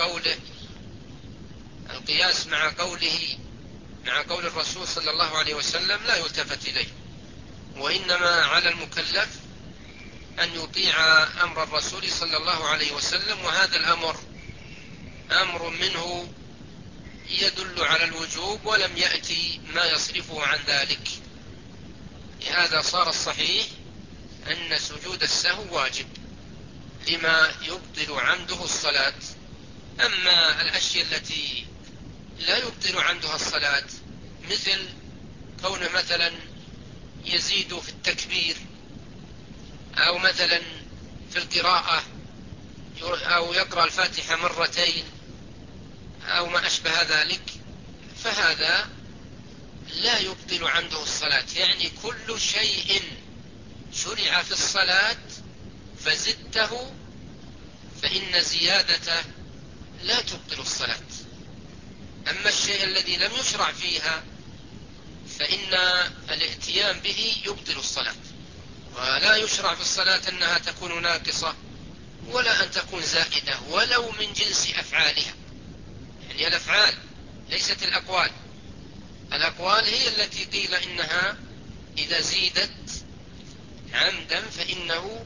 مع قول الرسول صلى الله عليه وسلم لا يلتفت إليه، وإنما على المكلف أن يطيع أمر الرسول صلى الله عليه وسلم، وهذا الأمر أمر منه يدل على الوجوب ولم يأتي ما يصرفه عن ذلك. لهذا صار الصحيح أن سجود السهو واجب لما يبطل عمده الصلاة. أما الأشياء التي لا يبطل عمدها الصلاة، مثل كون مثلا يزيد في التكبير، أو مثلا في القراءة، أو يقرأ الفاتحة مرتين، أو ما أشبه ذلك، فهذا لا يبطل عنده الصلاة. يعني كل شيء شرع في الصلاة فزدته فإن زيادته لا تبطل الصلاة. أما الشيء الذي لم يشرع فيها فإن الاتيان به يبطل الصلاة. ولا يشرع في الصلاة أنها تكون ناقصة ولا أن تكون زائدة ولو من جنس أفعالها، يعني الأفعال ليست الأقوال. الأقوال هي التي قيل إنها إذا زيدت عمدا فإنه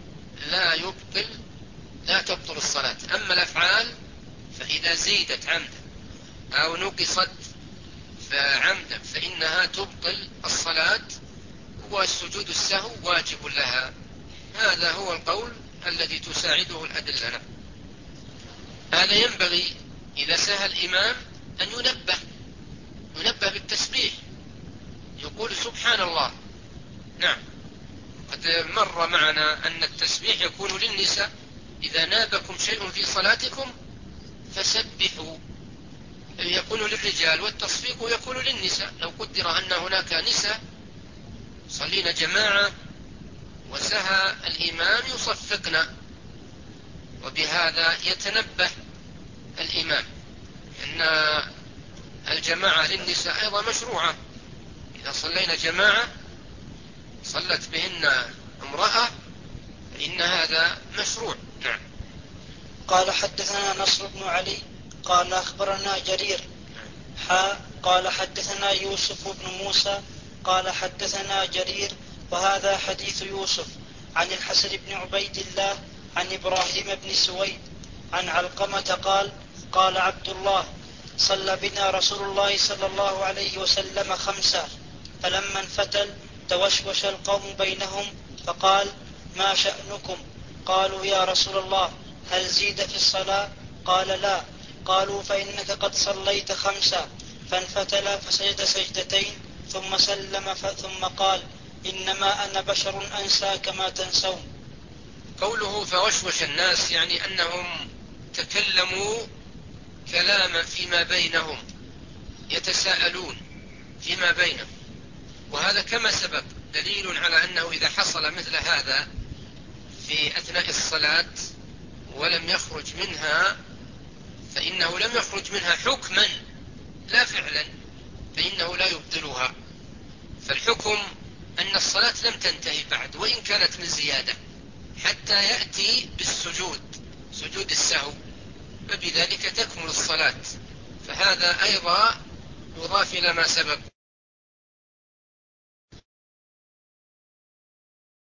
لا تبطل الصلاة. أما الأفعال فإذا زيدت عمدا أو نقصت فعمدا فإنها تبطل الصلاة، والسجود السهو واجب لها. هذا هو القول الذي تساعده الأدلة. هذا ينبغي إذا سهى الإمام أن ينبه بالتسبيح، يقول سبحان الله. نعم، قد مر معنا أن التسبيح يكون للنساء، إذا نابكم شيء في صلاتكم فسبحوا، يكون للرجال، والتصفيق يكون للنساء. لو قدر أن هناك نساء صلين جماعة وسهى الإمام يصفقن، وبهذا يتنبه الإمام أن الجماعة للنساء أيضا مشروعة. إذا صلينا جماعة صلت بهن امرأة فإن هذا مشروع. نعم. قال حدثنا نصر بن علي قال أخبرنا جرير قال حدثنا يوسف بن موسى قال حدثنا جرير وهذا حديث يوسف عن الحسن بن عبيد الله عن إبراهيم بن سويد عن علقمة قال عبد الله: صلى بنا رسول الله صلى الله عليه وسلم 5، فلما انفتل توشوش القوم بينهم فقال: ما شأنكم؟ قالوا: يا رسول الله هل زيد في الصلاة؟ قال: لا، قالوا فإنك قد صليت 5. فانفتل فسجد سجدتين ثم سلم ثم قال إنما أنا بشر أنسى كما تنسون. قوله فوشوش الناس يعني أنهم تكلموا كلاما فيما بينهم، يتساءلون فيما بينهم، وهذا كما سبق دليل على أنه إذا حصل مثل هذا في أثناء الصلاة ولم يخرج منها فإنه لم يخرج منها حكما لا فعلا، فإنه لا يبطلها. فالحكم أن الصلاة لم تنتهي بعد وإن كانت من زيادة حتى يأتي بالسجود، سجود السهو، فبذلك تكمل الصلاة. فهذا أيضا يضاف إلى ما سبق.